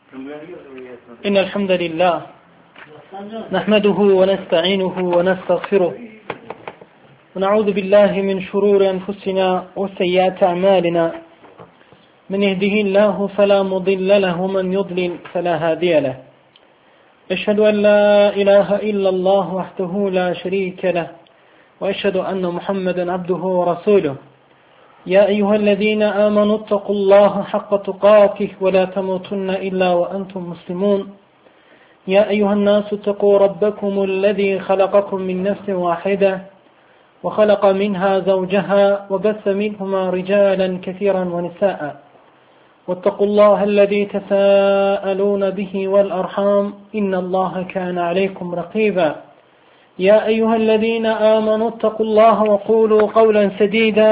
إن الحمد لله نحمده ونستعينه ونستغفره ونعوذ بالله من شرور أنفسنا وسيئات أعمالنا من يهده الله فلا مضل له ومن يضلل فلا هادي له أشهد أن لا إله إلا الله وحده لا شريك له وأشهد أن محمدا عبده ورسوله يا أيها الذين آمنوا اتقوا الله حق تقاته ولا تموتن إلا وأنتم مسلمون يا أيها الناس اتقوا ربكم الذي خلقكم من نفس واحدة وخلق منها زوجها وبث منهما رجالا كثيرا ونساء واتقوا الله الذي تساءلون به والأرحام إن الله كان عليكم رقيبا يا أيها الذين آمنوا اتقوا الله وقولوا قولا سديدا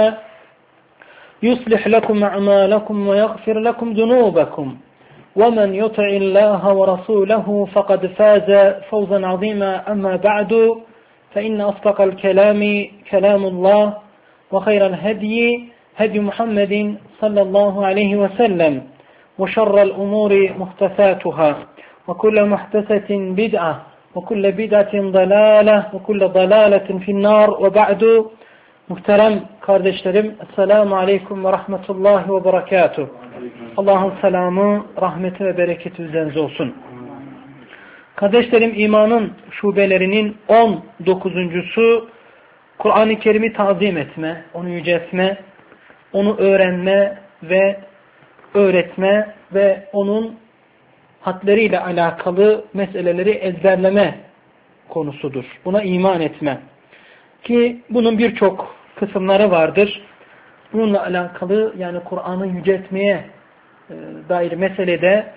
يصلح لكم أعمالكم ويغفر لكم ذنوبكم ومن يطع الله ورسوله فقد فاز فوزا عظيما أما بعد فإن أصدق الكلام كلام الله وخير الهدي هدي محمد صلى الله عليه وسلم وشر الأمور محدثاتها وكل محدثة بدعة وكل بدعة ضلالة وكل ضلالة في النار وبعد. Muhterem kardeşlerim, Esselamu Aleyküm ve Rahmetullahi ve Berekatuhu. Allah'ın selamı, rahmeti ve bereketi üzerinize olsun. Kardeşlerim, imanın şubelerinin 19'uncusu Kur'an-ı Kerim'i tazim etme, onu yüceltme, onu öğrenme ve öğretme ve onun hadleriyle alakalı meseleleri ezberleme konusudur. Buna iman etme. Ki bunun birçok kısımları vardır. Bununla alakalı, yani Kur'an'ı yüceltmeye dair meselede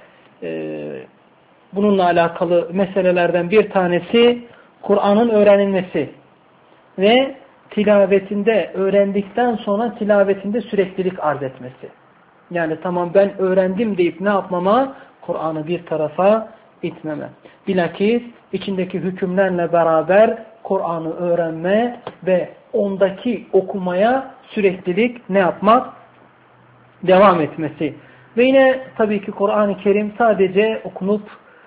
bununla alakalı meselelerden bir tanesi Kur'an'ın öğrenilmesi ve tilavetinde, öğrendikten sonra tilavetinde süreklilik arz etmesi. Yani tamam ben öğrendim deyip ne yapmama? Kur'an'ı bir tarafa itmeme. Bilakis içindeki hükümlerle beraber Kur'an'ı öğrenme ve ondaki okumaya süreklilik ne yapmak? Devam etmesi. Ve yine tabii ki Kur'an-ı Kerim sadece okunup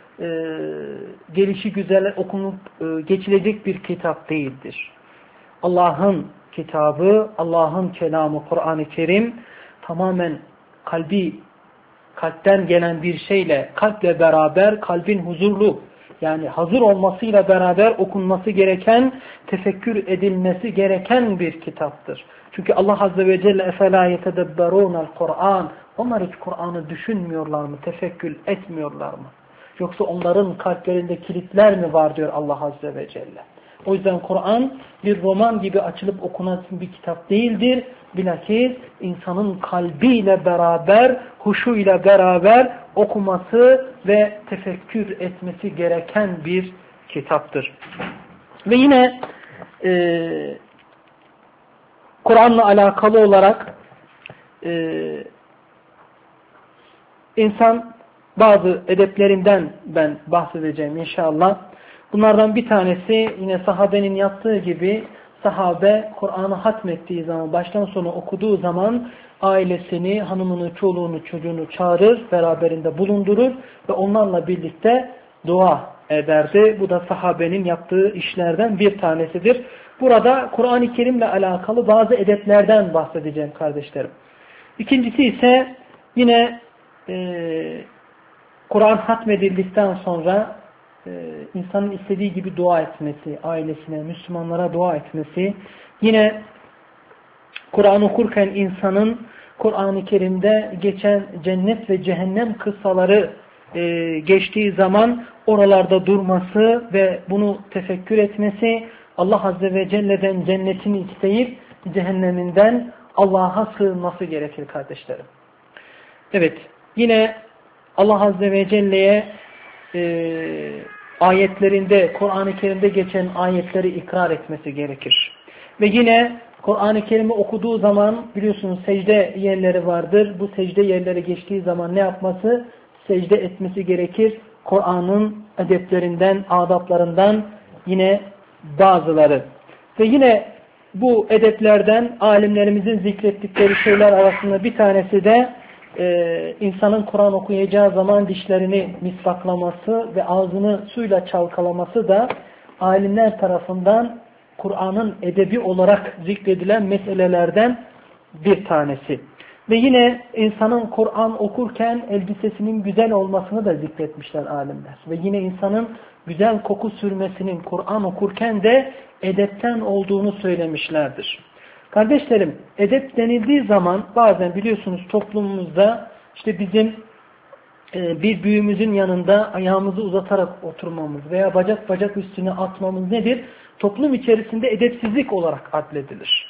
gelişi güzel okunup geçilecek bir kitap değildir. Allah'ın kitabı, Allah'ın kelamı Kur'an-ı Kerim tamamen kalpten gelen bir şeyle, kalple beraber kalbin huzurlu, yani hazır olmasıyla beraber okunması gereken, tefekkür edilmesi gereken bir kitaptır. Çünkü Allah Azze ve Celle اَفَلَا يَتَدَبَّرُونَ الْقُرْآنِ Onlar hiç Kur'an'ı düşünmüyorlar mı, tefekkür etmiyorlar mı? Yoksa onların kalplerinde kilitler mi var diyor Allah Azze ve Celle. O yüzden Kur'an bir roman gibi açılıp okunan bir kitap değildir. Bilakis insanın kalbiyle beraber, huşuyla beraber okuması ve tefekkür etmesi gereken bir kitaptır. Ve yine Kur'an'la alakalı olarak insan bazı edeplerinden ben bahsedeceğim inşallah. Bunlardan bir tanesi yine sahabenin yaptığı gibi, sahabe Kur'an'ı hatmettiği zaman, baştan sona okuduğu zaman ailesini, hanımını, çoluğunu, çocuğunu çağırır, beraberinde bulundurur ve onlarla birlikte dua ederdi. Bu da sahabenin yaptığı işlerden bir tanesidir. Burada Kur'an-ı Kerim'le alakalı bazı edeplerden bahsedeceğim kardeşlerim. İkincisi ise yine Kur'an hatmedildikten sonra insanın istediği gibi dua etmesi, ailesine, Müslümanlara dua etmesi, yine Kur'an okurken insanın Kur'an-ı Kerim'de geçen cennet ve cehennem kıssaları geçtiği zaman oralarda durması ve bunu tefekkür etmesi, Allah Azze ve Celle'den cennetini isteyip cehenneminden Allah'a sığınması gerekir kardeşlerim. Evet, yine Allah Azze ve Celle'ye ayetlerinde, Kur'an-ı Kerim'de geçen ayetleri ikrar etmesi gerekir. Ve yine Kur'an-ı Kerim'i okuduğu zaman biliyorsunuz secde yerleri vardır. Bu secde yerleri geçtiği zaman ne yapması? Secde etmesi gerekir. Kur'an'ın edeplerinden, adaplarından yine bazıları. Ve yine bu edeplerden alimlerimizin zikrettikleri şeyler arasında bir tanesi de insanın Kur'an okuyacağı zaman dişlerini misvaklaması ve ağzını suyla çalkalaması da alimler tarafından Kur'an'ın edebi olarak zikredilen meselelerden bir tanesi. Ve yine insanın Kur'an okurken elbisesinin güzel olmasını da zikretmişler alimler. Ve yine insanın güzel koku sürmesinin Kur'an okurken de edepten olduğunu söylemişlerdir. Kardeşlerim, edep denildiği zaman bazen biliyorsunuz toplumumuzda işte bizim bir büyüğümüzün yanında ayağımızı uzatarak oturmamız veya bacak üstüne atmamız nedir? Toplum içerisinde edepsizlik olarak adledilir.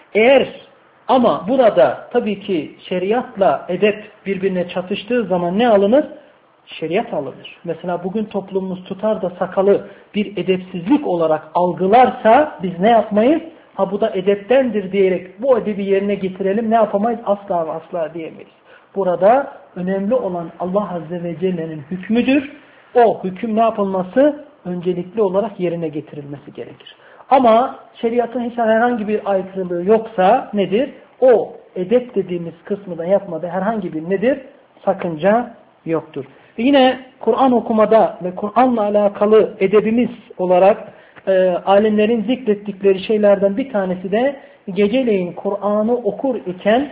Ama burada tabii ki şeriatla edep birbirine çatıştığı zaman ne alınır? Şeriat alınır. Mesela bugün toplumumuz tutar da sakalı bir edepsizlik olarak algılarsa biz ne yapmayız? Bu da edeptendir diyerek bu edebi yerine getirelim, ne yapamayız? Asla ve asla diyemeyiz. Burada önemli olan Allah Azze ve Celle'nin hükmüdür. O hüküm ne yapılması? Öncelikli olarak yerine getirilmesi gerekir. Ama şeriatın hiç herhangi bir aykırılığı yoksa nedir? O edep dediğimiz kısmı da yapmada herhangi bir nedir? Sakınca yoktur. Ve yine Kur'an okumada ve Kur'an'la alakalı edebimiz olarak alimlerin zikrettikleri şeylerden bir tanesi de geceleyin Kur'an'ı okur iken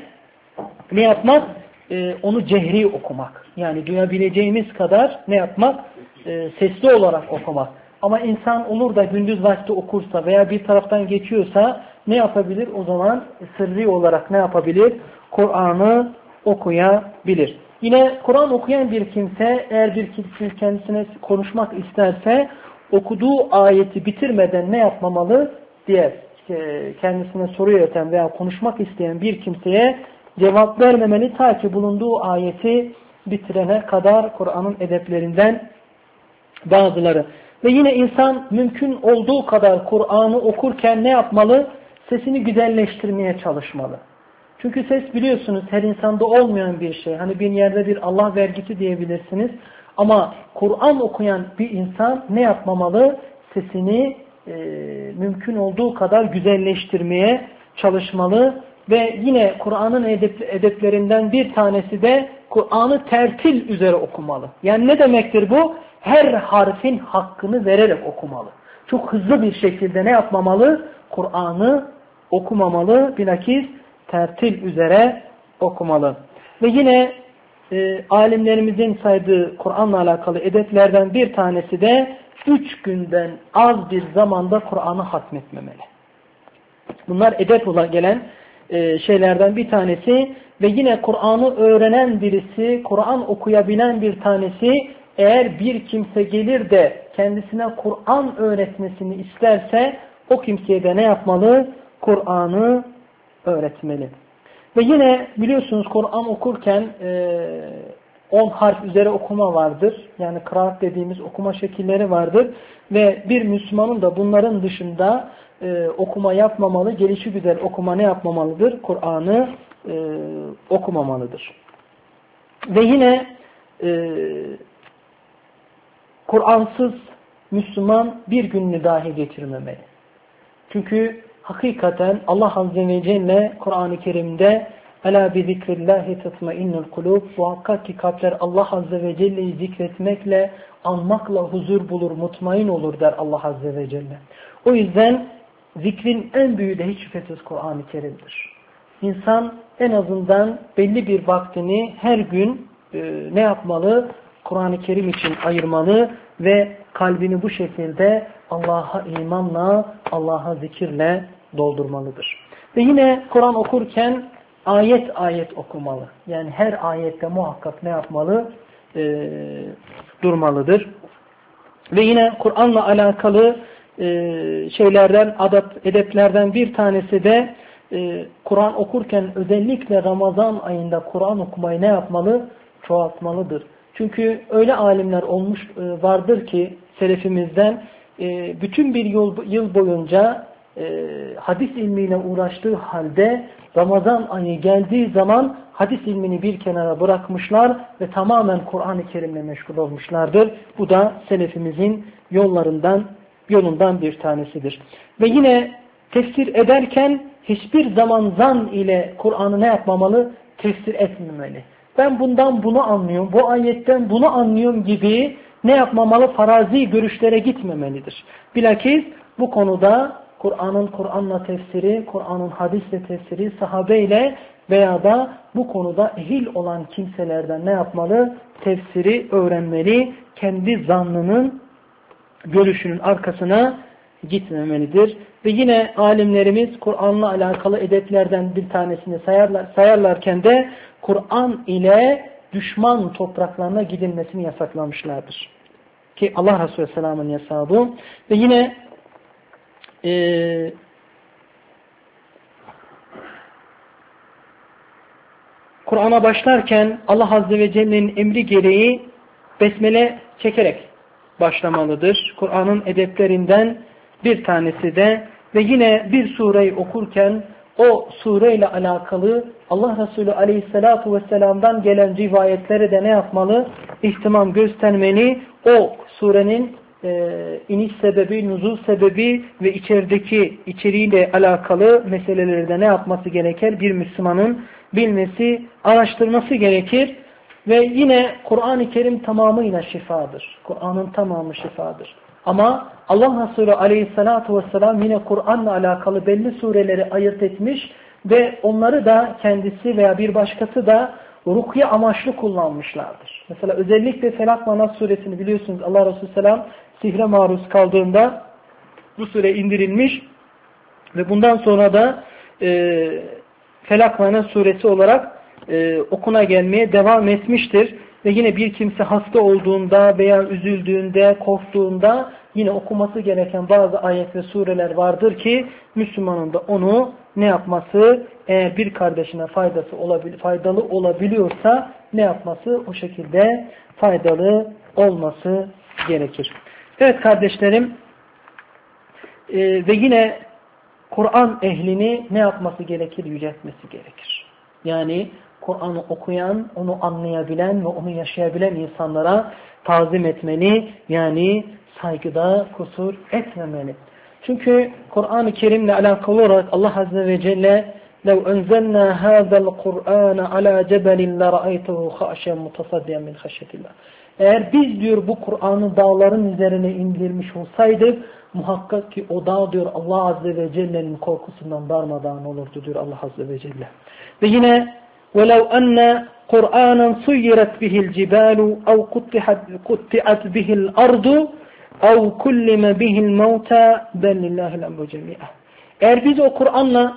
ne yapmak? Onu cehri okumak. Yani duyabileceğimiz kadar ne yapmak? Sesli olarak okumak. Ama insan olur da gündüz vakti okursa veya bir taraftan geçiyorsa ne yapabilir? O zaman sırrı olarak ne yapabilir? Kur'an'ı okuyabilir. Yine Kur'an okuyan bir kimse eğer bir kimse kendisine konuşmak isterse okuduğu ayeti bitirmeden ne yapmamalı? Diğer kendisine soru yöneten veya konuşmak isteyen bir kimseye cevap vermemeli ta ki bulunduğu ayeti bitirene kadar Kur'an'ın edeplerinden bazıları. Ve yine insan mümkün olduğu kadar Kur'an'ı okurken ne yapmalı? Sesini güzelleştirmeye çalışmalı. Çünkü ses biliyorsunuz her insanda olmayan bir şey. Hani bir yerde bir Allah vergisi diyebilirsiniz. Ama Kur'an okuyan bir insan ne yapmamalı? Sesini mümkün olduğu kadar güzelleştirmeye çalışmalı. Ve yine Kur'an'ın edeplerinden bir tanesi de Kur'an'ı tertil üzere okumalı. Yani ne demektir bu? Her harfin hakkını vererek okumalı. Çok hızlı bir şekilde ne yapmamalı? Kur'an'ı okumamalı. Bilakis tertil üzere okumalı. Ve yine alimlerimizin saydığı Kur'an'la alakalı edeplerden bir tanesi de 3 günden az bir zamanda Kur'an'ı hatmetmemeli. Bunlar edep olarak gelen şeylerden bir tanesi ve yine Kur'an'ı öğrenen birisi, Kur'an okuyabilen bir tanesi eğer bir kimse gelir de kendisine Kur'an öğretmesini isterse o kimseye de ne yapmalı? Kur'an'ı öğretmeli. Ve yine biliyorsunuz Kur'an okurken 10 harf üzere okuma vardır. Yani kıraat dediğimiz okuma şekilleri vardır. Ve bir Müslümanın da bunların dışında okuma yapmamalı, gelişigüzel okuma ne yapmamalıdır? Kur'an'ı okumamalıdır. Ve yine Kur'ansız Müslüman bir gününü dahi geçirmemeli. Çünkü hakikaten Allah Azze ve Celle Kur'an-ı Kerim'de Ela bi zikrillahi tatmainnul kulub, muhakkak ki kalpler Allah Azze ve Celle'yi zikretmekle, anmakla huzur bulur, mutmain olur der Allah Azze ve Celle. O yüzden zikrin en büyüğü de hiç şüphesiz Kur'an-ı Kerim'dir. İnsan en azından belli bir vaktini her gün ne yapmalı? Kur'an-ı Kerim için ayırmalı ve kalbini bu şekilde Allah'a imanla, Allah'a zikirle doldurmalıdır. Ve yine Kur'an okurken ayet ayet okumalı. Yani her ayette muhakkak ne yapmalı? Durmalıdır. Ve yine Kur'an'la alakalı şeylerden, edeplerden bir tanesi de Kur'an okurken özellikle Ramazan ayında Kur'an okumayı ne yapmalı? Çoğaltmalıdır. Çünkü öyle alimler olmuş vardır ki selefimizden bütün bir yıl boyunca hadis ilmiyle uğraştığı halde Ramazan ayı geldiği zaman hadis ilmini bir kenara bırakmışlar ve tamamen Kur'an-ı Kerim'le meşgul olmuşlardır. Bu da selefimizin yolundan bir tanesidir. Ve yine tefsir ederken hiçbir zaman zan ile Kur'an'ı ne yapmamalı? Tefsir etmemeli. ben bundan bunu anlıyorum, bu ayetten bunu anlıyorum gibi ne yapmamalı? Farazi görüşlere gitmemelidir. Bilakis bu konuda Kur'an'la tefsiri, Kur'an'ın hadisle tefsiri, sahabeyle veya da bu konuda ehil olan kimselerden ne yapmalı? Tefsiri öğrenmeli, kendi zannının, görüşünün arkasına gitmemelidir. Ve yine alimlerimiz Kur'an'la alakalı edeplerden bir tanesini sayarlarken de Kur'an ile düşman topraklarına gidilmesini yasaklamışlardır. Ki Allah Resulü Aleyhisselam'ın yasağı bu. Ve yine Kur'an'a başlarken Allah Azze ve Celle'nin emri gereği besmele çekerek başlamalıdır. Kur'an'ın edeplerinden bir tanesi de ve yine bir sureyi okurken o sureyle alakalı Allah Resulü Aleyhisselatu Vesselam'dan gelen rivayetlere de ne yapmalı? İhtimam göstermeli. O surenin iniş sebebi, nuzul sebebi ve içeriğiyle alakalı meseleleri de ne yapması gerekir? Bir Müslümanın bilmesi, araştırması gerekir. Ve yine Kur'an-ı Kerim tamamıyla şifadır. Kur'an'ın tamamı şifadır. Ama Allah Resulü Aleyhisselatü Vesselam yine Kur'an'la alakalı belli sureleri ayırt etmiş ve onları da kendisi veya bir başkası da rukiye amaçlı kullanmışlardır. Mesela özellikle Felak ve Nas suresini biliyorsunuz, Allah Resulü Selam sihre maruz kaldığında bu sure indirilmiş ve bundan sonra da Felak ve Nas suresi olarak okuna gelmeye devam etmiştir. Ve yine bir kimse hasta olduğunda veya üzüldüğünde, korktuğunda yine okuması gereken bazı ayet ve sureler vardır ki Müslümanın da onu ne yapması, eğer bir kardeşine faydalı olabiliyorsa ne yapması, o şekilde faydalı olması gerekir. Evet kardeşlerim, ve yine Kur'an ehlini ne yapması gerekir? Yüceltmesi gerekir. Yani Kur'an'ı okuyan, onu anlayabilen ve onu yaşayabilen insanlara tazim etmeli. Yani saygıda kusur etmemeli. Çünkü Kur'an-ı Kerim'le alakalı olarak Allah Azze ve Celle لَوْ أَنْزَلْنَا هَذَا الْقُرْآنَ عَلَى جَبَلٍ لَرَأَيْتَهُ خَاشِعًا مُتَصَدِّعًا مِنْ خَشْيَةِ اللّٰهِ. Eğer biz diyor bu Kur'an'ı dağların üzerine indirmiş olsaydık muhakkak ki o dağ diyor Allah Azze ve Celle'nin korkusundan darmadağın olurdu diyor Allah Azze ve Celle. Ve yine وَلَوْ أَنَّ قُرْآنًا سُيِّرَتْ بِهِ الْجِبَالُ اَوْ قُطِّعَتْ بِهِ الْأَرْضُ اَوْ كُلِّمَ بِهِ الْمَوْتَى بَلْ لِلّٰهِ الْأَمْرُ جَمِيعًا. Eğer biz o Kur'an'la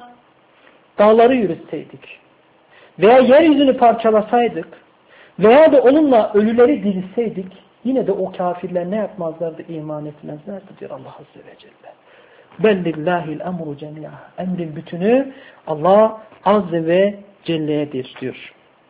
dağları yürütseydik veya yeryüzünü parçalasaydık veya da onunla ölüleri dirilseydik yine de o kafirler ne yapmazlardı? İman etmezlerdi diyor Allah Azze ve Celle. بَلْ لِلّٰهِ الْأَمْرُ جَمِيعًا. Emrin bütünü Allah Azze ve Celle'yedir diyor.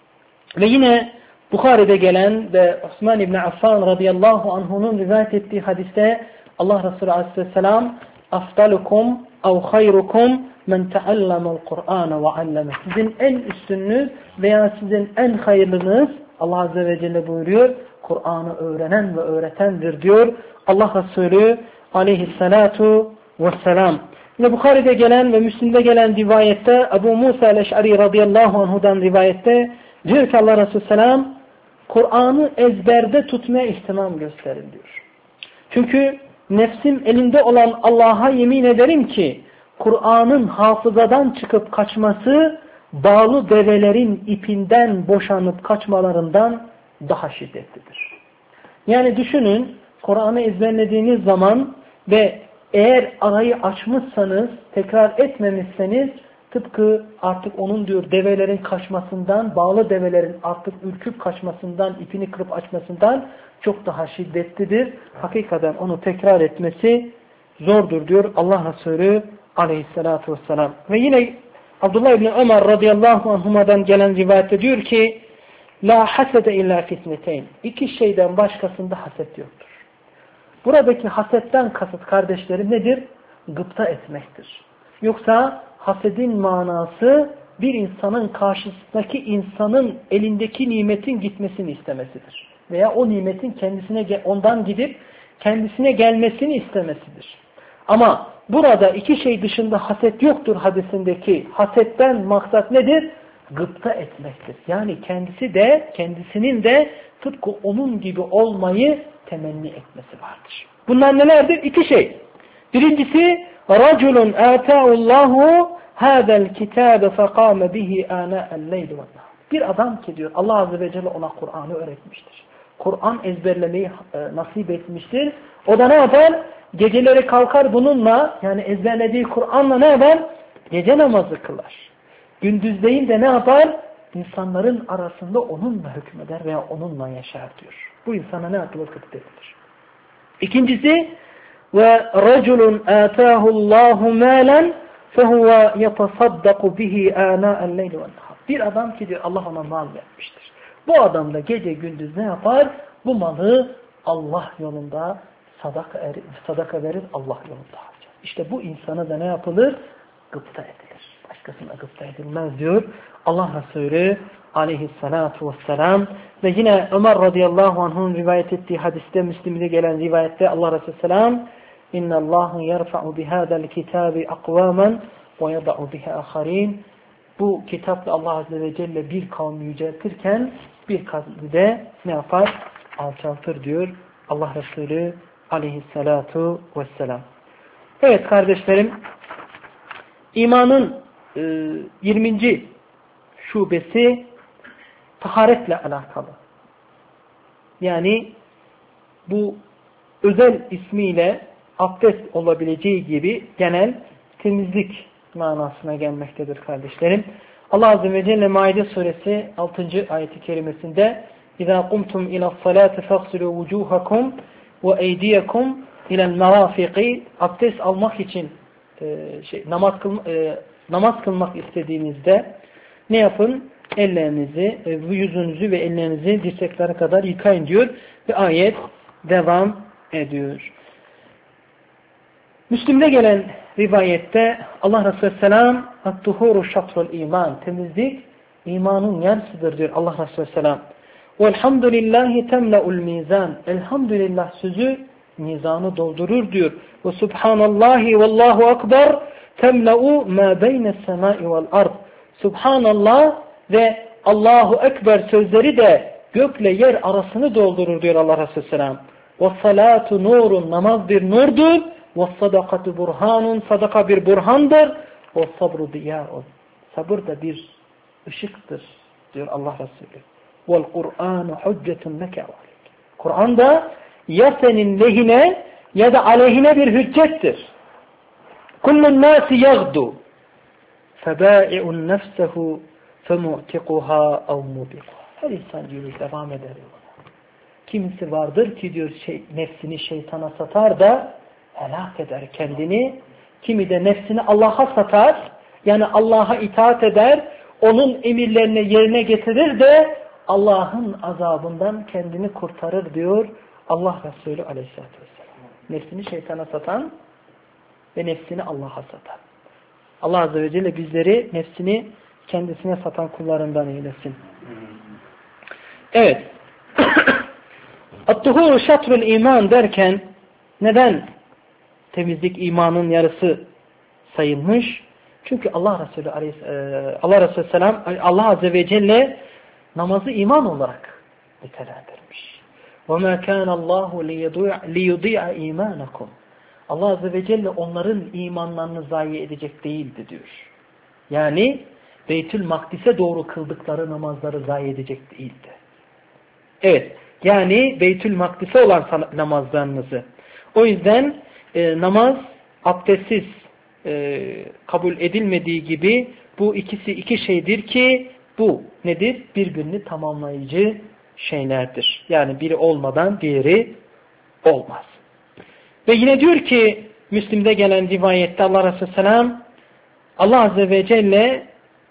Ve yine Bukhari'de gelen ve Osman İbni Affan radıyallahu anh'unun rivayet ettiği hadiste Allah Resulü aleyhisselam afdalukum ev hayrukum men teallamel Kur'an ve alleme. Sizin en üstününüz veya sizin en hayırlınız Allah Azze ve Celle buyuruyor Kur'an'ı öğrenen ve öğretendir diyor Allah Resulü aleyhissalatu vesselam. Yine Bukhari'de gelen ve Müslim'de gelen rivayette Ebu Musa el-Eş'ari radıyallahu anhu'dan rivayette diyor ki Allah Resulü selam Kur'an'ı ezberde tutmaya ihtimam gösterin diyor. Çünkü nefsim elinde olan Allah'a yemin ederim ki Kur'an'ın hafızadan çıkıp kaçması bağlı develerin ipinden boşanıp kaçmalarından daha şiddetlidir. Yani düşünün Kur'an'ı ezberlediğiniz zaman ve eğer arayı açmışsanız, tekrar etmemişseniz tıpkı artık onun diyor develerin kaçmasından, bağlı develerin artık ürküp kaçmasından, ipini kırıp açmasından çok daha şiddetlidir. Hakikaten onu tekrar etmesi zordur diyor Allah Resulü aleyhissalatu vesselam. Ve yine Abdullah İbni Ömer radıyallahu anhuma'dan gelen rivayette diyor ki La hasede illa fitneteyn. İki şeyden başkasında haset yoktur. Buradaki hasetten kasıt kardeşlerim nedir? Gıpta etmektir. Yoksa hasedin manası bir insanın karşısındaki insanın elindeki nimetin gitmesini istemesidir. Veya o nimetin ondan gidip kendisine gelmesini istemesidir. Ama burada iki şey dışında haset yoktur hadisindeki hasetten maksat nedir? gıpta etmektir. Yani kendisinin de tıpkı onun gibi olmayı temenni etmesi vardır. Bunlar nelerdir? İki şey. Birincisi رَجُلٌ آتَاهُ اللّٰهُ هَذَا الْكِتَابَ فَقَامَ بِهِ آنَاءَ اللَّيْلِ وَالنَّهَارِ. Bir adam ki diyor Allah Azze ve Celle ona Kur'an'ı öğretmiştir. Kur'an ezberlemeyi nasip etmiştir. O da ne yapar? Geceleri kalkar bununla, yani ezberlediği Kur'an'la ne yapar? Gece namazı kılar. Gündüzleyin de ne yapar? İnsanların arasında onunla hükmeder veya onunla yaşar diyor. Bu insana ne yapılır? Gıpta edilir. İkincisi ve رَجُلٌ آتَاهُ اللّٰهُ مَالًا فَهُوَ يَتَصَدَّقُ بِهِ آنَاءَ اللَّيْلِ وَالنَّهَارِ. Bir adam ki diyor Allah ona mal vermiştir. Bu adam da gece gündüz ne yapar? Bu malı Allah yolunda sadaka verir, Allah yolunda harcar. İşte bu insana da ne yapılır? Gıpta edilir. Başkasına gıpta edilmez diyor Allah Resulü aleyhissalatu vesselam. Ve yine Ömer radıyallahu anh'ın rivayet ettiği hadiste, Müslim'de gelen rivayette Allah Resulü selam اِنَّ اللّٰهُ يَرْفَعُ بِهَذَا الْكِتَابِ اَقْوَامًا وَيَضَعُ بِهَا آخَرِينَ. Bu kitapla Allah Azze ve Celle bir kavmi yüceltirken bir kavmi de ne yapar? Alçaltır diyor Allah Resulü aleyhissalatu vesselam. Evet kardeşlerim, imanın 20. şubesi taharetle alakalı. Yani bu özel ismiyle abdest olabileceği gibi genel temizlik manasına gelmektedir kardeşlerim. Allah Azze ve Celle Maide suresi 6. ayeti kerimesinde اِذَا قُمْتُمْ اِلَى الصَّلَاةِ فَاغْسِلُوا وُجُوهَكُمْ وَاَيْدِيَكُمْ اِلَى الْمَرَافِقِ. Abdest almak için namaz kılmak istediğinizde ne yapın? Ellerinizi, yüzünüzü ve ellerinizi dirseklere kadar yıkayın diyor ve ayet devam ediyor. Müslim'de gelen rivayette Allah Resulü selam "At-tuhuru şatrul iman." Temizlik imanın yarısıdır diyor Allah Resulü selam. "Velhamdülillahi temla'ul mizan." Elhamdülillah sözü mizanı doldurur diyor. "Ve subhanallahi vallahu ekber temla'u ma beyne's semai vel ard." Subhanallah ve Allahu ekber sözleri de gökle yer arasını doldurur diyor Allah Resulü selam. "Ve salatu nurun." Namaz bir nurdur. وَالصَّدَقَةُ burhanun, sadaka bir burhandır. وَالصَّبْرُ دِيَاءٌ Sabır da bir ışıktır diyor Allah Resulü. وَالْقُرْآنُ حُجَّةٌ لَكَ وَعَلَيْكَ Kur'an da ya senin lehine ya da aleyhine bir hüccettir. كُلُّ النَّاسِ يَغْدُ فَبَائِعٌ نَفْسَهُ فَمُعْتِقُهَا اَوْ مُبِقُهَا Her insan diyor devam eder. Kimisi vardır ki diyor nefsini şeytana satar da helak eder kendini. Kimi de nefsini Allah'a satar. Yani Allah'a itaat eder. Onun emirlerini yerine getirir de Allah'ın azabından kendini kurtarır diyor Allah Resulü aleyhissalatü vesselam. Nefsini şeytana satan ve nefsini Allah'a satan. Allah Azze ve Celle bizleri nefsini kendisine satan kullarından eylesin. Evet. At-tuhuru şatrul iman derken neden temizlik imanın yarısı sayılmış? Çünkü Allah Resulü selam Allah Azze ve Celle namazı iman olarak nitelendirmiş. وَمَا كَانَ اللّٰهُ لِيُضِيعَ اِيمَانَكُمْ Allah Azze ve Celle onların imanlarını zayi edecek değildi diyor. Yani Beytül Makdis'e doğru kıldıkları namazları zayi edecek değildi. Evet. Yani Beytül Makdis'e olan namazlarınızı. O yüzden namaz abdestsiz kabul edilmediği gibi bu ikisi iki şeydir ki bu nedir? Birbirini tamamlayıcı şeylerdir. Yani biri olmadan diğeri olmaz. Ve yine diyor ki Müslim'de gelen rivayette Allah Resulü selam Allah Azze ve Celle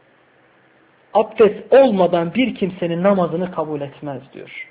abdest olmadan bir kimsenin namazını kabul etmez diyor.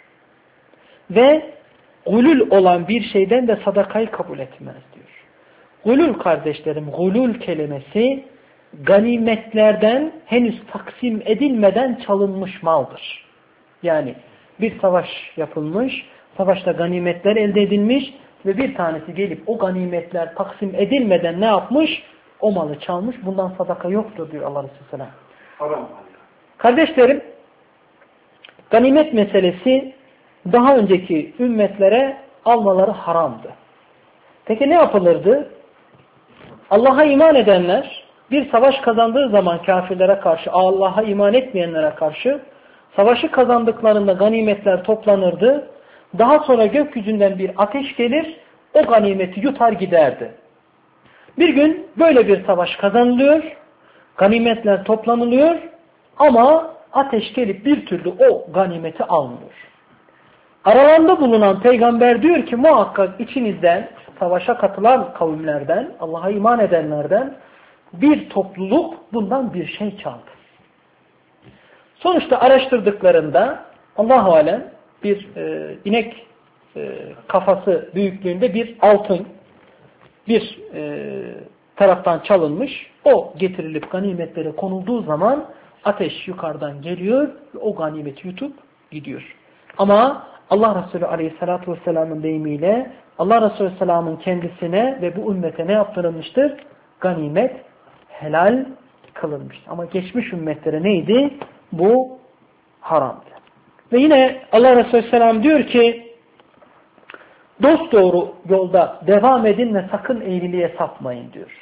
Ve gulul olan bir şeyden de sadakayı kabul etmez diyor. Gulul kardeşlerim, gulul kelimesi ganimetlerden henüz taksim edilmeden çalınmış maldır. Yani bir savaş yapılmış, savaşta ganimetler elde edilmiş ve bir tanesi gelip o ganimetler taksim edilmeden ne yapmış? O malı çalmış, bundan sadaka yoktur diyor Allah Resulü Selam. Kardeşlerim, ganimet meselesi daha önceki ümmetlere almaları haramdı. Peki ne yapılırdı? Allah'a iman edenler bir savaş kazandığı zaman kafirlere karşı, Allah'a iman etmeyenlere karşı savaşı kazandıklarında ganimetler toplanırdı. Daha sonra gökyüzünden bir ateş gelir, o ganimeti yutar giderdi. Bir gün böyle bir savaş kazanılıyor, ganimetler toplanılıyor ama ateş gelip bir türlü o ganimeti almıyor. Aralarında bulunan peygamber diyor ki muhakkak içinizden, savaşa katılan kavimlerden, Allah'a iman edenlerden bir topluluk bundan bir şey çaldı. Sonuçta araştırdıklarında Allah-u Alem bir inek kafası büyüklüğünde bir altın bir taraftan çalınmış. O getirilip ganimetlere konulduğu zaman ateş yukarıdan geliyor ve o ganimeti yutup gidiyor. Ama Allah Resulü Aleyhisselatü Vesselam'ın deyimiyle Allah Resulü Vesselam'ın kendisine ve bu ümmete ne yaptırılmıştır? Ganimet helal kılınmıştır. Ama geçmiş ümmetlere neydi? Bu haramdı. Ve yine Allah Resulü Vesselam diyor ki dosdoğru yolda devam edin ve sakın eğriliğe sapmayın diyor.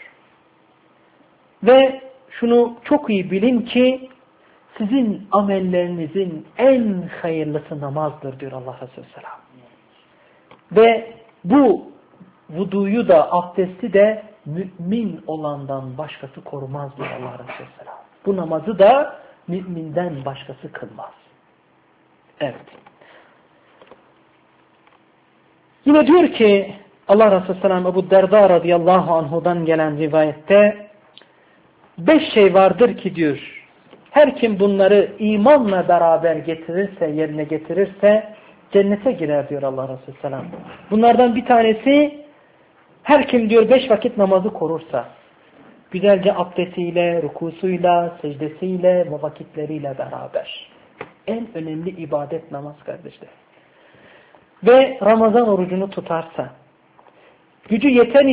Ve şunu çok iyi bilin ki sizin amellerinizin en hayırlısı namazdır diyor Allah Resulü Vesselam. Ve bu vuduyu da abdesti de mümin olandan başkası korumaz diyor Allah Resulü Vesselam. Bu namazı da müminden başkası kılmaz. Evet. Yine diyor ki Allah Resulü Vesselam Ebu Derda radıyallahu anhudan gelen rivayette 5 şey vardır ki diyor her kim bunları imanla beraber getirirse, yerine getirirse cennete girer diyor Allah Resulü Vesselam. Bunlardan bir tanesi her kim diyor 5 vakit namazı korursa güzelce abdestiyle, rukusuyla, secdesiyle ve vakitleriyle beraber. En önemli ibadet namaz kardeşler. Ve Ramazan orucunu tutarsa, gücü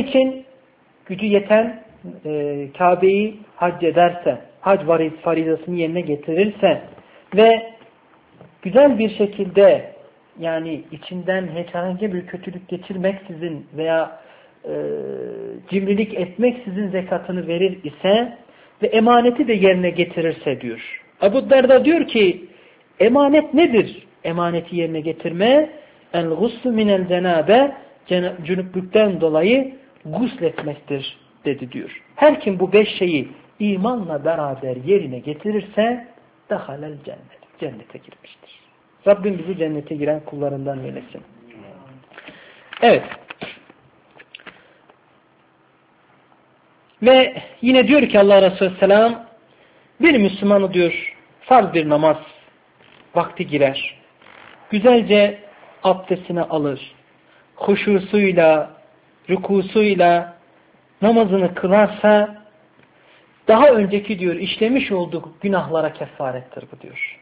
yeten Kabe'yi hac ederse, hac farizasını yerine getirirse ve güzel bir şekilde yani içinden herhangi bir kötülük geçirmeksizin veya cimrilik etmeksizin zekatını verir ise ve emaneti de yerine getirirse diyor. Ebu Derda diyor ki emanet nedir? Emaneti yerine getirme el-guslu minel cenabe cünüplükten dolayı gusletmektir dedi diyor. Her kim bu 5 şeyi imanla beraber yerine getirirse dehalel cennet. Cennete girmiştir. Rabbim bizi cennete giren kullarından eylesin. Evet. Ve yine diyor ki Allah Resulü Selam bir Müslümanı diyor farz bir namaz vakti girer. Güzelce abdestini alır. Huşusuyla, rükusuyla namazını kılarsa daha önceki diyor işlemiş olduğu günahlara kefarettir bu diyor.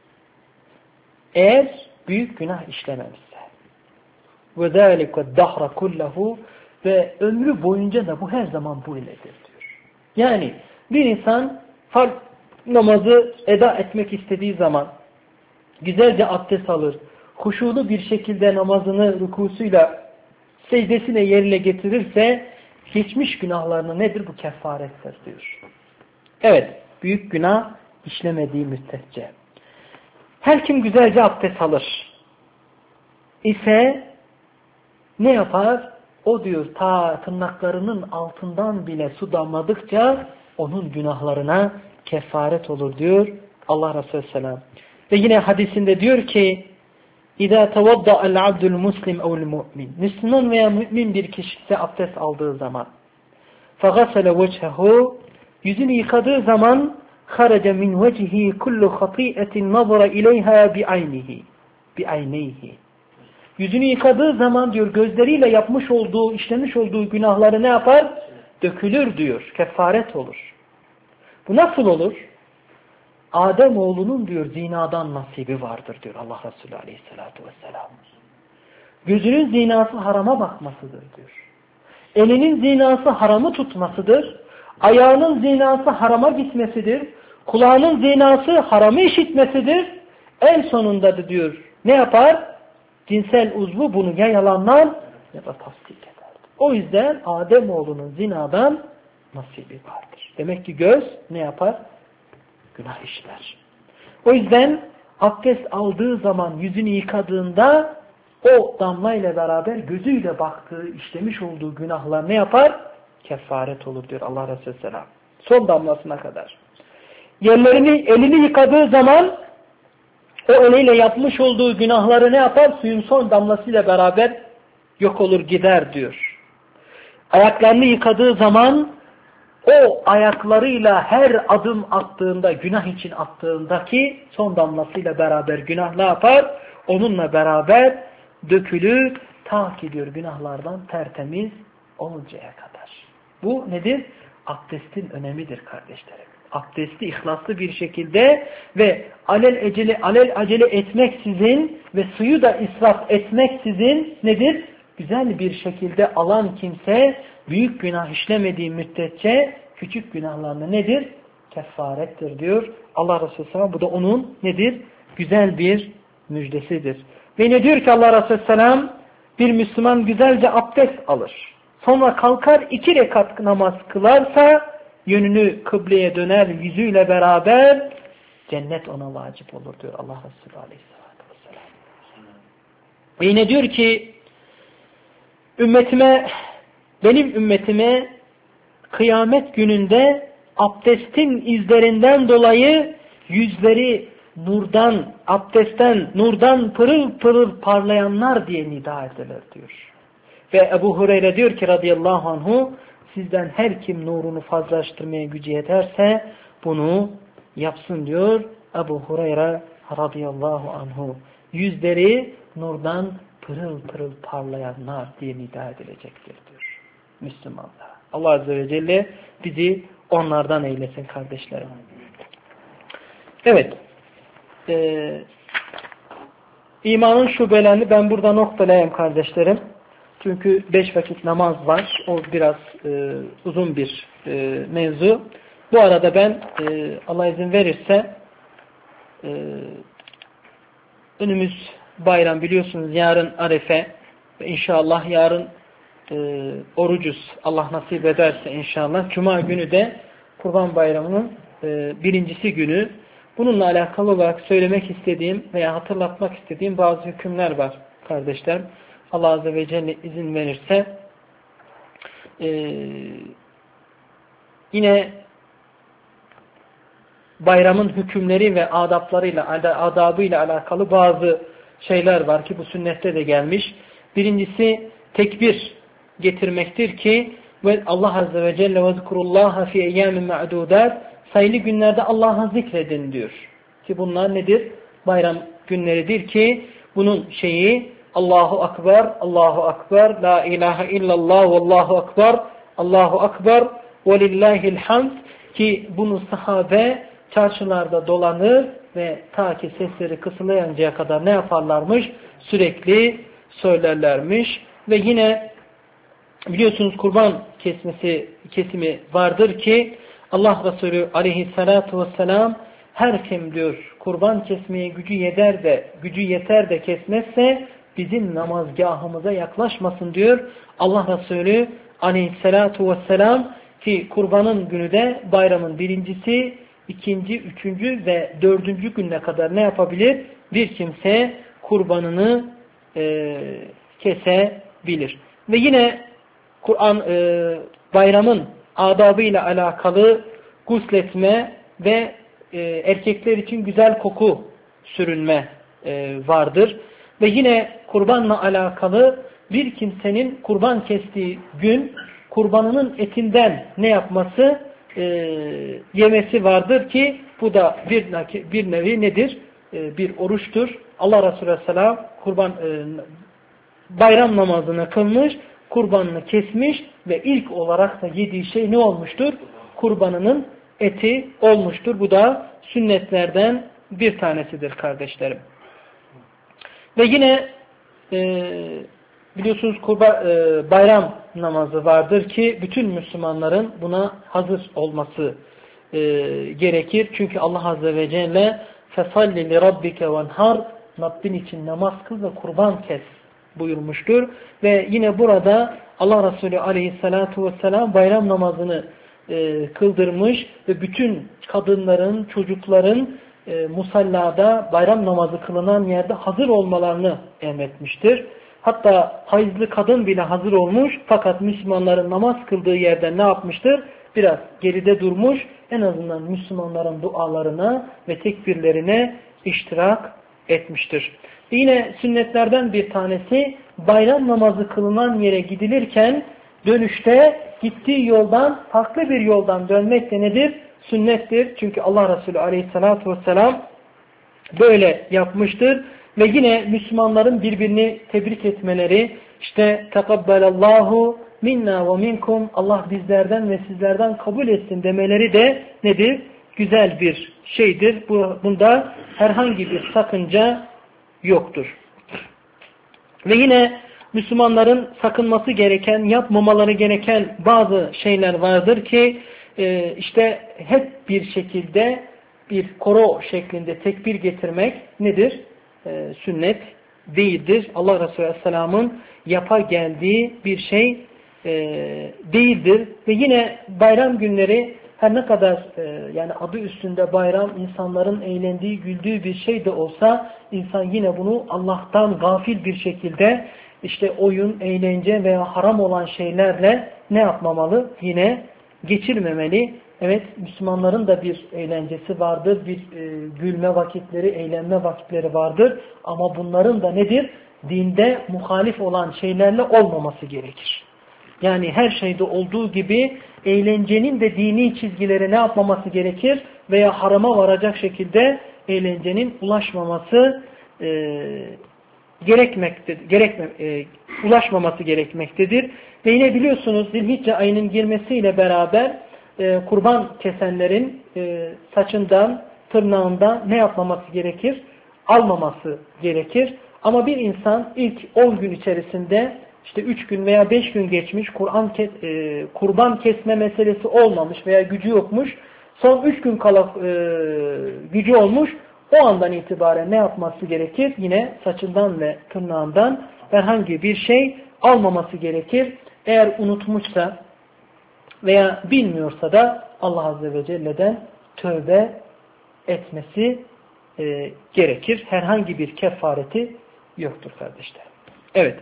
Eğer büyük günah işlememişse. وَذَٰلِكَ الدَّهْرَ كُلَّهُ ve ömrü boyunca da bu her zaman bu iledir diyor. Yani bir insan farz namazı eda etmek istediği zaman güzelce abdest alır, huşulu bir şekilde namazını rükusuyla secdesine yerine getirirse geçmiş günahlarına nedir? Bu kefarettir diyor. Evet, büyük günah işlemediği müddetçe. Her kim güzelce abdest alır ise ne yapar? O diyor ta tırnaklarının altından bile su damladıkça onun günahlarına kefaret olur diyor Allah Resulü Selam. Ve yine hadisinde diyor ki İzâ tevadda'el abdül muslim ev'l mu'min. Müslüman veya mümin bir kişi ise abdest aldığı zaman فَغَسَلَ وَجْهَهُ yüzünü yıkadığı zaman خَرَجَ مِنْ وَجْهِ كُلُّ خَطِيئَةٍ نَظَرَ إِلَيْهَا بِعَيْنِهِ yüzünü yıkadığı zaman diyor gözleriyle yapmış olduğu, işlemiş olduğu günahları ne yapar? Dökülür diyor. Kefaret olur. Bu nasıl olur? Ademoğlunun diyor zinadan nasibi vardır diyor Allah Resulü Aleyhisselatü Vesselam. Gözünün zinası harama bakmasıdır diyor. Elinin zinası haramı tutmasıdır. Ayağının zinası harama gitmesidir. Kulağının zinası haramı işitmesidir. En sonunda da diyor ne yapar? Cinsel uzvu bunu ya yalanlar ya da tasdik eder. O yüzden Ademoğlunun zinadan nasibi vardır. Demek ki göz ne yapar? Günah işler. O yüzden abdest aldığı zaman yüzünü yıkadığında o damlayla beraber gözüyle baktığı, işlemiş olduğu günahlar ne yapar? Kefaret olur diyor Allah Resulü Selam. Son damlasına kadar. Elini yıkadığı zaman o eliyle yapmış olduğu günahları ne yapar? Suyun son damlasıyla beraber yok olur gider diyor. Ayaklarını yıkadığı zaman o ayaklarıyla her adım attığında, günah için attığındaki son damlasıyla beraber günah ne yapar? Onunla beraber dökülür, ta ki diyor günahlardan tertemiz oluncaya kadar. Bu nedir? Abdestin önemidir kardeşlerim. Abdesti ihlaslı bir şekilde ve alel acele etmeksizin ve suyu da israf etmeksizin nedir? Güzel bir şekilde alan kimse büyük günah işlemediği müddetçe küçük günahlarına nedir? Kefarettir diyor Allah Resulü Selam. Bu da onun nedir? Güzel bir müjdesidir. Ve ne diyor ki Allah Resulü Selam? Bir Müslüman güzelce abdest alır. Sonra kalkar 2 rekat namaz kılarsa yönünü kıbleye döner yüzüyle beraber cennet ona vacip olur diyor Allah Resulü Aleyhisselatü Vesselam. Ve yine diyor ki benim ümmetime kıyamet gününde abdestin izlerinden dolayı yüzleri nurdan pırıl pırıl parlayanlar diye nida edilir diyor. Ve Ebu Hureyre diyor ki radıyallahu anhu sizden her kim nurunu fazlaştırmaya gücü yeterse bunu yapsın diyor Ebu Hureyre radıyallahu anhu. Yüzleri nurdan pırıl pırıl parlayanlar diye nida edilecektir diyor Müslümanlar. Allah Azze ve Celle bizi onlardan eylesin kardeşlerim. Evet. İmanın şubelerini ben burada noktalayayım kardeşlerim. Çünkü 5 vakit namaz var. O biraz uzun bir mevzu. Bu arada ben Allah izin verirse önümüz bayram biliyorsunuz yarın Arefe ve inşallah yarın orucuz. Allah nasip ederse inşallah. Cuma günü de Kurban Bayramı'nın birincisi günü. Bununla alakalı olarak söylemek istediğim veya hatırlatmak istediğim bazı hükümler var kardeşler. Allah Azze ve Celle izin verirse yine bayramın hükümleri ve adabıyla alakalı bazı şeyler var ki bu sünnette de gelmiş. Birincisi tekbir getirmektir ki ve Allah Azze ve Celle vezkurullaha fi eyyamin ma'dudat sayılı günlerde Allah'a zikredin diyor. Ki bunlar nedir? Bayram günleridir ki bunun şeyi Allahu Akbar, Allahu Akbar, La ilahe illallah, Vallahu Akbar, Allahu Akbar, Velillahil hamd ki bunu sahabe çarşılarda dolanır ve ta ki sesleri kısılayıncaya kadar ne yaparlarmış? Sürekli söylerlermiş. Ve yine biliyorsunuz kurban kesimi vardır ki Allah Resulü aleyhissalatu vesselam her kim diyor kurban kesmeye gücü yeter de kesmezse bizim namazgahımıza yaklaşmasın diyor. Allah Resulü aleyhissalatu vesselam ki kurbanın günü de bayramın birincisi, ikinci, üçüncü ve dördüncü gününe kadar ne yapabilir? Bir kimse kurbanını kesebilir. Ve yine bayramın adabıyla alakalı gusletme ve erkekler için güzel koku sürünme vardır. Ve yine kurbanla alakalı bir kimsenin kurban kestiği gün kurbanının etinden ne yapması? Yemesi vardır ki bu da bir nevi nedir? Bir oruçtur. Allah Resulü Aleyhisselam bayram namazını kılmış, kurbanını kesmiş ve ilk olarak da yediği şey ne olmuştur? Kurbanının eti olmuştur. Bu da sünnetlerden bir tanesidir kardeşlerim. Ve yine biliyorsunuz bayram namazı vardır ki bütün Müslümanların buna hazır olması gerekir. Çünkü Allah Azze ve Celle فَصَلِّ لِرَبِّكَ وَنْهَرْ Rabbin için namaz kıl ve kurban kes buyurmuştur. Ve yine burada Allah Resulü Aleyhisselatu Vesselam bayram namazını kıldırmış ve bütün kadınların, çocukların musallada bayram namazı kılınan yerde hazır olmalarını emretmiştir. Hatta hayızlı kadın bile hazır olmuş fakat Müslümanların namaz kıldığı yerde ne yapmıştır? Biraz geride durmuş, en azından Müslümanların dualarına ve tekbirlerine iştirak etmiştir. Yine sünnetlerden bir tanesi bayram namazı kılınan yere gidilirken dönüşte gittiği yoldan farklı bir yoldan dönmek de nedir? Sünnettir. Çünkü Allah Resulü Aleyhisselatü Vesselam böyle yapmıştır. Ve yine Müslümanların birbirini tebrik etmeleri, işte tekabbelallahu minna ve minkum, Allah bizlerden ve sizlerden kabul etsin demeleri de nedir? Güzel bir şeydir. Bunda herhangi bir sakınca yoktur. Ve yine Müslümanların sakınması gereken, yapmamaları gereken bazı şeyler vardır ki işte hep bir şekilde bir koro şeklinde tekbir getirmek nedir? Sünnet değildir. Allah Resulü Aleyhisselam'ın yapa geldiği bir şey değildir. Ve yine bayram günleri her ne kadar yani adı üstünde bayram, insanların eğlendiği, güldüğü bir şey de olsa insan yine bunu Allah'tan gafil bir şekilde işte oyun, eğlence veya haram olan şeylerle ne yapmamalı? Yine geçirmemeli. Evet, Müslümanların da bir eğlencesi vardır, bir gülme vakitleri, eğlenme vakitleri vardır. Ama bunların da nedir? Dinde muhalif olan şeylerle olmaması gerekir. Yani her şeyde olduğu gibi eğlencenin de dini çizgileri ne yapmaması gerekir? Veya harama varacak şekilde eğlencenin ulaşmaması ulaşmaması gerekmektedir. Ve yine biliyorsunuz Zilhicce ayının girmesiyle beraber kurban kesenlerin saçından, tırnağından ne yapmaması gerekir? Almaması gerekir. Ama bir insan ilk 10 gün içerisinde işte 3 gün veya 5 gün geçmiş, kurban kesme meselesi olmamış veya gücü yokmuş, son 3 gün kala gücü olmuş, o andan itibaren ne yapması gerekir? Yine saçından ve tırnağından herhangi bir şey almaması gerekir. Eğer unutmuşsa veya bilmiyorsa da Allah Azze ve Celle'den tövbe etmesi gerekir. Herhangi bir kefareti yoktur kardeşler. Evet.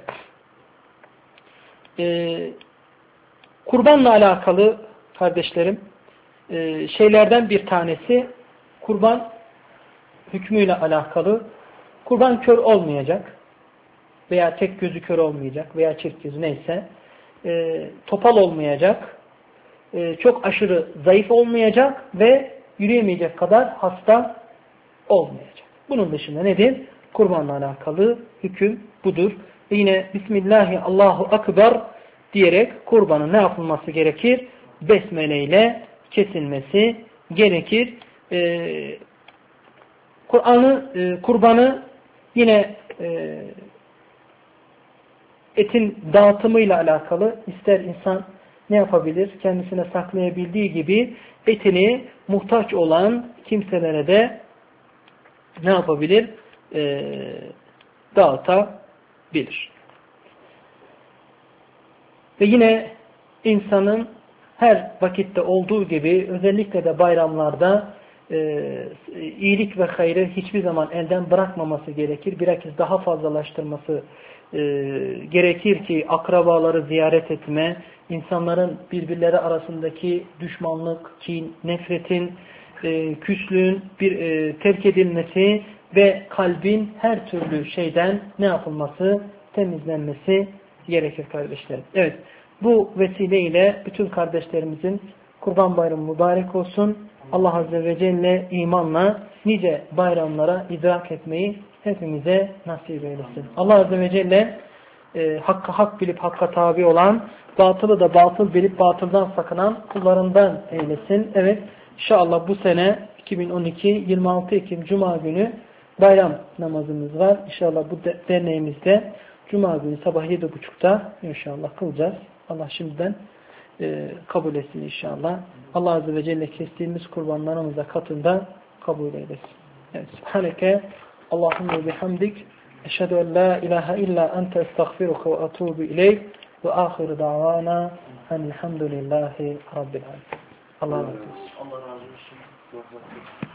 Kurbanla alakalı kardeşlerim şeylerden bir tanesi kurban hükmüyle alakalı. Kurban kör olmayacak veya tek gözü kör olmayacak veya çift gözü neyse topal olmayacak, çok aşırı zayıf olmayacak ve yürüyemeyecek kadar hasta olmayacak. Bunun dışında nedir? Kurbanla alakalı hüküm budur. Ve yine Bismillahi Allahu Akbar diyerek kurbanın ne yapılması gerekir? Besmele ile kesilmesi gerekir. Kurbanı yine etin dağıtımıyla alakalı ister insan ne yapabilir? Kendisine saklayabildiği gibi etini muhtaç olan kimselere de ne yapabilir? Dağıtabilir. Ve yine insanın her vakitte olduğu gibi özellikle de bayramlarda iyilik ve hayrı hiçbir zaman elden bırakmaması gerekir. Bilakis daha fazlalaştırması gerekir ki akrabaları ziyaret etme, insanların birbirleri arasındaki düşmanlık, kin, nefretin, küslüğün terk edilmesi ve kalbin her türlü şeyden ne yapılması, temizlenmesi gerekir kardeşlerim. Evet, bu vesileyle bütün kardeşlerimizin Kurban Bayramı mübarek olsun. Allah Azze ve Celle imanla nice bayramlara idrak etmeyi hepimize nasip eylesin. Allah Azze ve Celle hakkı hak bilip hakka tabi olan, batılı da batıl bilip batıldan sakınan kullarından eylesin. Evet, inşallah bu sene 2012 26 Ekim Cuma günü bayram namazımız var. İnşallah bu derneğimizde Cuma günü sabah 7.30'da inşallah kılacağız. Allah şimdiden kabul etsin inşallah. Allah Azze ve Celle kestiğimiz kurbanlarımıza katında kabul eylesin. Evet. Subhaneke Allahümme bihamdik. Eşhedü en la ilahe illa ente estağfiruke ve atubu ileyk. Ve ahiru davana elhamdülillahi rabbil alemin. Allah razı olsun.